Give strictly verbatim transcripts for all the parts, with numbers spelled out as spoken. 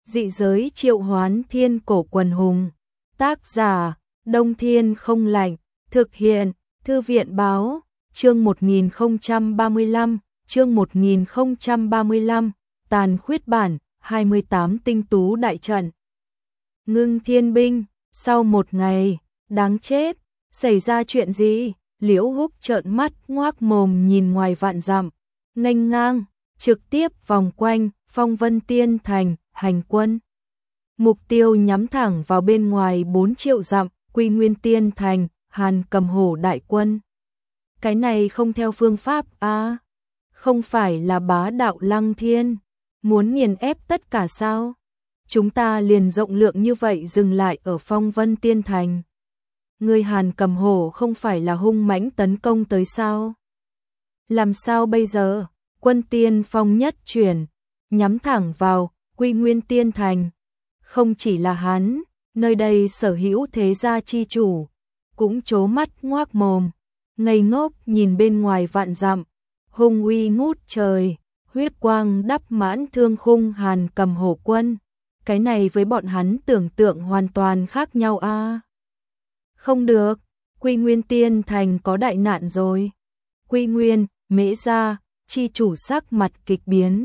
Dị giới triệu hoán thiên cổ quần hùng. Tác giả, Đông Thiên không lạnh. Thực hiện, Thư viện báo, chương một nghìn không trăm ba mươi lăm, chương một nghìn không trăm ba mươi lăm, tàn khuyết bản, hai mươi tám tinh tú đại trận. Ngưng thiên binh, sau một ngày, đáng chết, xảy ra chuyện gì? Liễu Húc trợn mắt ngoác mồm nhìn ngoài vạn dặm, nghênh ngang, trực tiếp vòng quanh, Phong Vân Tiên Thành, hành quân. Mục tiêu nhắm thẳng vào bên ngoài bốn triệu dặm, Quy Nguyên Tiên Thành, Hàn Cầm Hổ đại quân. Cái này không theo phương pháp à? Không phải là bá đạo Lăng Thiên, muốn nghiền ép tất cả sao? Chúng ta liền rộng lượng như vậy dừng lại ở Phong Vân Tiên Thành. Người Hàn Cầm Hổ không phải là hung mãnh tấn công tới sao? Làm sao bây giờ? Quân tiên phong nhất chuyển, nhắm thẳng vào Quy Nguyên Tiên Thành. Không chỉ là hắn, nơi đây sở hữu thế gia chi chủ, cũng trố mắt ngoác mồm, ngây ngốc nhìn bên ngoài vạn dặm, hung uy ngút trời, huyết quang đắp mãn thương khung Hàn Cầm Hổ quân. Cái này với bọn hắn tưởng tượng hoàn toàn khác nhau a. À? Không được, Quy Nguyên Tiên Thành có đại nạn rồi. Quy Nguyên, Mễ gia, chi chủ sắc mặt kịch biến,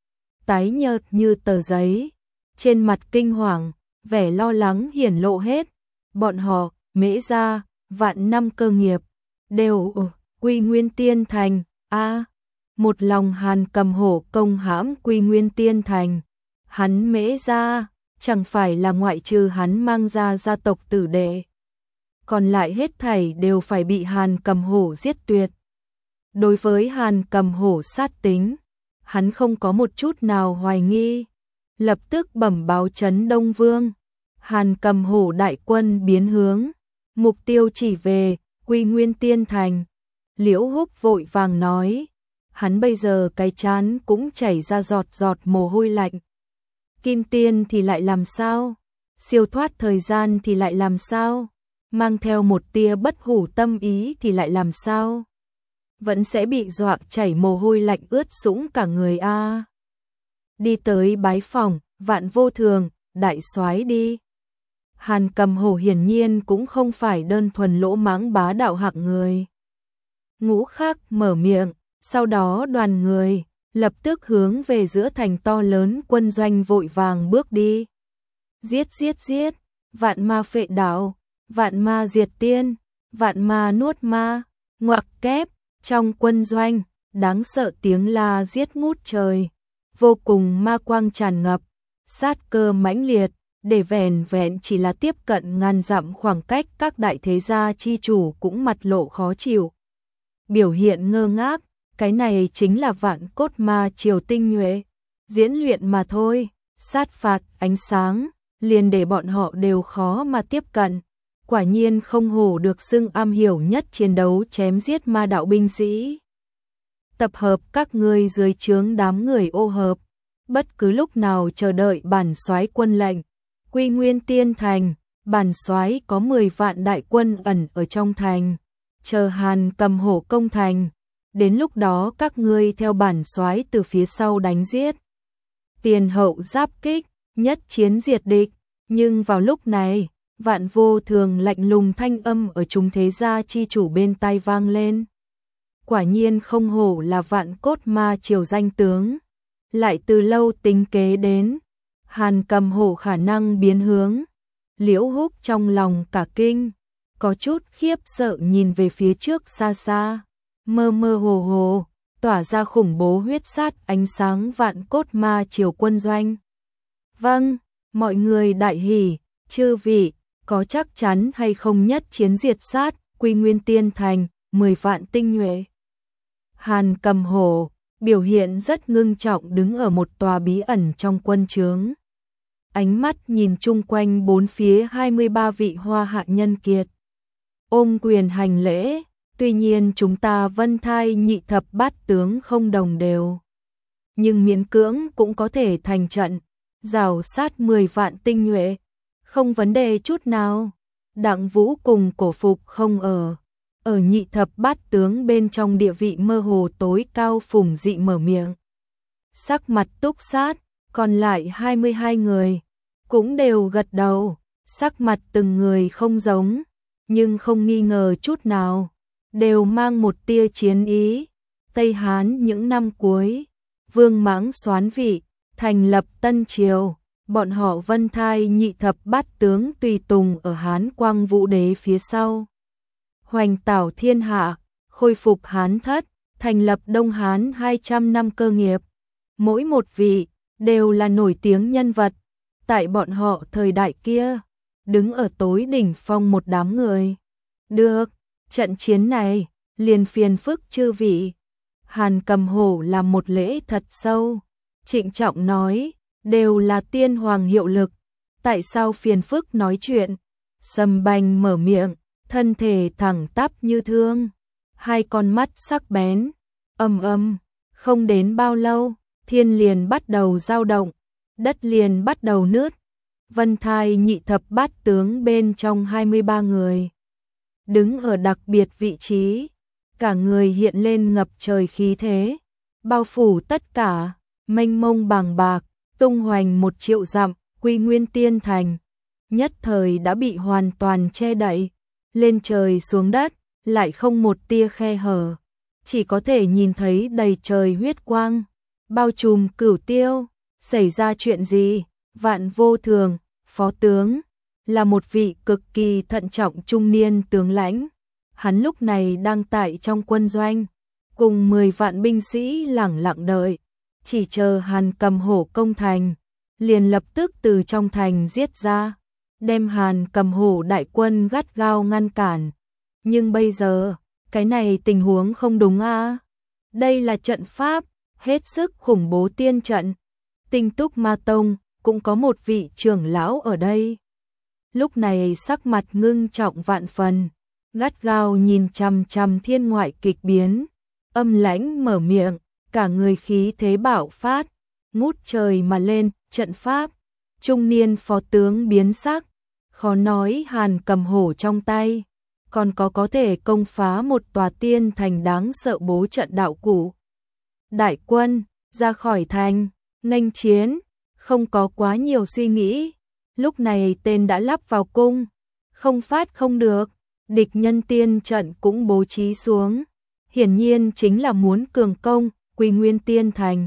tái nhợt như tờ giấy, trên mặt kinh hoàng, vẻ lo lắng hiển lộ hết. Bọn họ, Mễ gia, vạn năm cơ nghiệp, đều ở Quy Nguyên Tiên Thành, a, à, một lòng Hàn Cầm Hổ công hãm Quy Nguyên Tiên Thành. Hắn Mễ gia, chẳng phải là ngoại trừ hắn mang ra gia tộc tử đệ, còn lại hết thảy đều phải bị Hàn Cầm Hổ giết tuyệt. Đối với Hàn Cầm Hổ sát tính, hắn không có một chút nào hoài nghi, lập tức bẩm báo trấn Đông Vương. Hàn Cầm Hổ đại quân biến hướng, mục tiêu chỉ về Quy Nguyên Tiên Thành. Liễu Húc vội vàng nói, hắn bây giờ cái trán cũng chảy ra giọt giọt mồ hôi lạnh. Kim Tiên thì lại làm sao? Siêu thoát thời gian thì lại làm sao? Mang theo một tia bất hủ tâm ý thì lại làm sao? Vẫn sẽ bị dọa chảy mồ hôi lạnh ướt sũng cả người a. À. Đi tới bái phòng, Vạn Vô Thường, đại soái đi. Hàn Cầm Hổ hiển nhiên cũng không phải đơn thuần lỗ mãng bá đạo hạng người. Ngũ Khắc mở miệng, sau đó đoàn người lập tức hướng về giữa thành to lớn quân doanh vội vàng bước đi. Giết giết giết, vạn ma phệ đạo, vạn ma diệt tiên, vạn ma nuốt ma, ngoặc kép, trong quân doanh, đáng sợ tiếng la giết ngút trời, vô cùng ma quang tràn ngập, sát cơ mãnh liệt, để vẻn vẹn chỉ là tiếp cận ngàn dặm khoảng cách các đại thế gia chi chủ cũng mặt lộ khó chịu. Biểu hiện ngơ ngác, cái này chính là Vạn Cốt Ma Triều tinh nhuệ, diễn luyện mà thôi, sát phạt, ánh sáng, liền để bọn họ đều khó mà tiếp cận. Quả nhiên không hổ được xưng am hiểu nhất chiến đấu chém giết ma đạo binh sĩ. Tập hợp các ngươi dưới trướng đám người ô hợp, bất cứ lúc nào chờ đợi bản soái quân lệnh. Quy Nguyên Tiên Thành, bản soái có mười vạn đại quân ẩn ở trong thành, chờ Hàn Cầm Hổ công thành. Đến lúc đó các ngươi theo bản soái từ phía sau đánh giết. Tiền hậu giáp kích, nhất chiến diệt địch. Nhưng vào lúc này, Vạn Vô Thường lạnh lùng thanh âm ở chúng thế gia chi chủ bên tai vang lên. Quả nhiên không hổ là Vạn Cốt Ma Triều danh tướng, lại từ lâu tính kế đến. Hàn Cầm Hổ khả năng biến hướng. Liễu Húc trong lòng cả kinh, có chút khiếp sợ nhìn về phía trước xa xa, mơ mơ hồ hồ, tỏa ra khủng bố huyết sát ánh sáng Vạn Cốt Ma Triều quân doanh. Vâng, mọi người đại hỉ, chư vị, có chắc chắn hay không nhất chiến diệt sát Quy Nguyên Tiên Thành, mười vạn tinh nhuệ. Hàn Cầm Hổ biểu hiện rất ngưng trọng đứng ở một tòa bí ẩn trong quân trướng. Ánh mắt nhìn chung quanh bốn phía hai mươi ba vị hoa hạ nhân kiệt. Ôm quyền hành lễ, tuy nhiên chúng ta Vân Thai nhị thập bát tướng không đồng đều, nhưng miễn cưỡng cũng có thể thành trận, rào sát mười vạn tinh nhuệ, không vấn đề chút nào. Đặng Vũ cùng Cổ Phục không ở, ở nhị thập bát tướng bên trong địa vị mơ hồ tối cao Phùng Dị mở miệng. Sắc mặt túc sát, còn lại hai mươi hai người cũng đều gật đầu, sắc mặt từng người không giống, nhưng không nghi ngờ chút nào, đều mang một tia chiến ý. Tây Hán những năm cuối, Vương Mãng soán vị, thành lập Tân Triều, bọn họ Vân Thai nhị thập bát tướng tùy tùng ở Hán Quang Vũ Đế phía sau. Hoành tảo thiên hạ, khôi phục Hán thất, thành lập Đông Hán hai trăm năm cơ nghiệp. Mỗi một vị đều là nổi tiếng nhân vật, tại bọn họ thời đại kia, đứng ở tối đỉnh phong một đám người. Được, trận chiến này, liền phiền phức chư vị. Hàn Cầm Hổ làm một lễ thật sâu, trịnh trọng nói, đều là tiên hoàng hiệu lực, tại sao phiền phức nói chuyện? Sầm Bành mở miệng, thân thể thẳng tắp như thương, hai con mắt sắc bén, ầm ầm, không đến bao lâu, thiên liền bắt đầu dao động, đất liền bắt đầu nứt. Vân Thai nhị thập bát tướng bên trong hai mươi ba người, đứng ở đặc biệt vị trí, cả người hiện lên ngập trời khí thế, bao phủ tất cả, mênh mông bàng bạc, tung hoành một triệu dặm, Quy Nguyên Tiên Thành, nhất thời đã bị hoàn toàn che đậy, lên trời xuống đất, lại không một tia khe hở, chỉ có thể nhìn thấy đầy trời huyết quang, bao trùm cửu tiêu. Xảy ra chuyện gì? Vạn Vô Thường, phó tướng, là một vị cực kỳ thận trọng trung niên tướng lãnh. Hắn lúc này đang tại trong quân doanh, cùng mười vạn binh sĩ lẳng lặng đợi, chỉ chờ Hàn Cầm Hổ công thành, liền lập tức từ trong thành giết ra, đem Hàn Cầm Hổ đại quân gắt gao ngăn cản. Nhưng bây giờ, cái này tình huống không đúng a. Đây là trận pháp, hết sức khủng bố tiên trận. Tinh Túc Ma Tông cũng có một vị trưởng lão ở đây. Lúc này sắc mặt ngưng trọng vạn phần, gắt gao nhìn chằm chằm thiên ngoại kịch biến, âm lãnh mở miệng, cả người khí thế bạo phát, ngút trời mà lên, trận pháp. Trung niên phó tướng biến sắc, khó nói Hàn Cầm Hổ trong tay, còn có có thể công phá một tòa tiên thành đáng sợ bố trận đạo cụ. Đại quân, ra khỏi thành, nghênh chiến, không có quá nhiều suy nghĩ. Lúc này tên đã lắp vào cung, không phát không được, địch nhân tiên trận cũng bố trí xuống. Hiển nhiên chính là muốn cường công, Quy Nguyên Tiên Thành.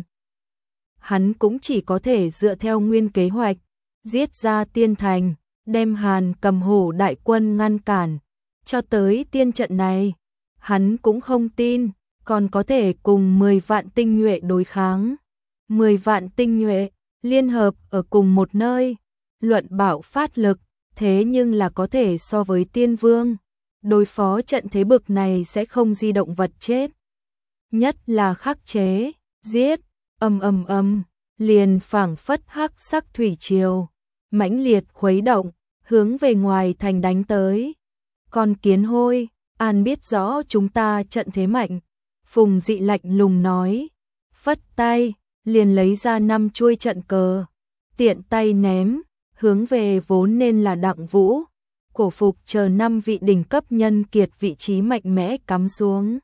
Hắn cũng chỉ có thể dựa theo nguyên kế hoạch, giết ra tiên thành, đem Hàn Cầm Hổ đại quân ngăn cản. Cho tới tiên trận này, hắn cũng không tin, còn có thể cùng mười vạn tinh nhuệ đối kháng. mười vạn tinh nhuệ, liên hợp ở cùng một nơi, luận bạo phát lực, thế nhưng là có thể so với tiên vương. Đối phó trận thế bực này sẽ không di động vật chết. Nhất là khắc chế, giết, ầm ầm ầm, liền phảng phất hắc sắc thủy triều, mãnh liệt khuấy động, hướng về ngoài thành đánh tới. Con kiến hôi, an biết rõ chúng ta trận thế mạnh. Phùng Dị lạnh lùng nói, phất tay, liền lấy ra năm chuôi trận cờ, tiện tay ném, hướng về vốn nên là Đặng Vũ, Cổ Phục chờ năm vị đỉnh cấp nhân kiệt vị trí mạnh mẽ cắm xuống.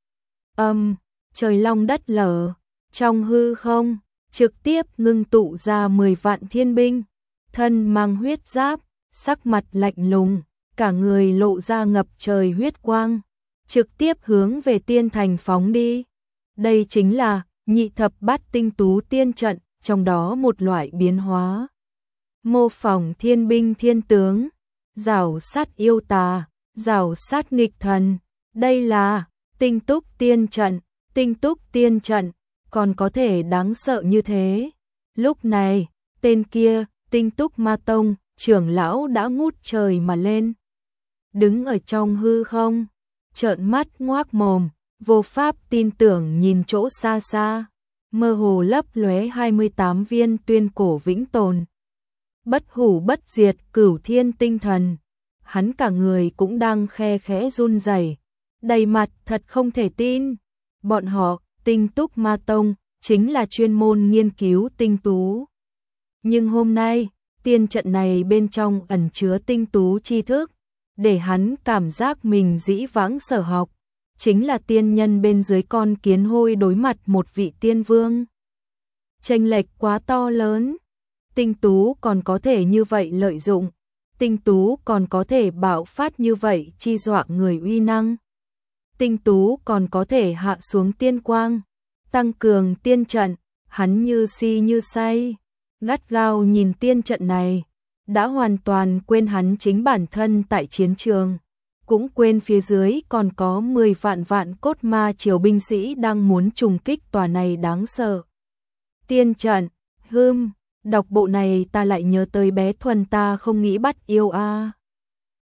Âm, trời long đất lở, trong hư không, trực tiếp ngưng tụ ra mười vạn thiên binh, thân mang huyết giáp, sắc mặt lạnh lùng, cả người lộ ra ngập trời huyết quang, trực tiếp hướng về tiên thành phóng đi. Đây chính là nhị thập bát tinh tú tiên trận, trong đó một loại biến hóa. Mô phỏng thiên binh thiên tướng, giảo sát yêu tà, giảo sát nghịch thần. Đây là Tinh Túc tiên trận, Tinh Túc tiên trận, còn có thể đáng sợ như thế. Lúc này, tên kia, Tinh Túc Ma Tông, trưởng lão đã ngút trời mà lên. Đứng ở trong hư không, trợn mắt ngoác mồm, vô pháp tin tưởng nhìn chỗ xa xa, mơ hồ lấp lóe hai mươi tám viên tuyên cổ vĩnh tồn. Bất hủ bất diệt cửu thiên tinh thần, hắn cả người cũng đang khe khẽ run rẩy, đầy mặt thật không thể tin. Bọn họ, Tinh Túc Ma Tông, chính là chuyên môn nghiên cứu tinh tú. Nhưng hôm nay, tiên trận này bên trong ẩn chứa tinh tú tri thức, để hắn cảm giác mình dĩ vãng sở học, chính là tiên nhân bên dưới con kiến hôi đối mặt một vị tiên vương. chênh lệch quá to lớn. Tinh Tú còn có thể như vậy lợi dụng, Tinh Tú còn có thể bạo phát như vậy chi dọa người uy năng. Tinh Tú còn có thể hạ xuống tiên quang, tăng cường tiên trận, hắn như si như say, gắt gao nhìn tiên trận này, đã hoàn toàn quên hắn chính bản thân tại chiến trường, cũng quên phía dưới còn có mười vạn vạn cốt ma triều binh sĩ đang muốn trùng kích tòa này đáng sợ tiên trận. Hưm, đọc bộ này ta lại nhớ tới bé Thuần ta không nghĩ bắt yêu a. À.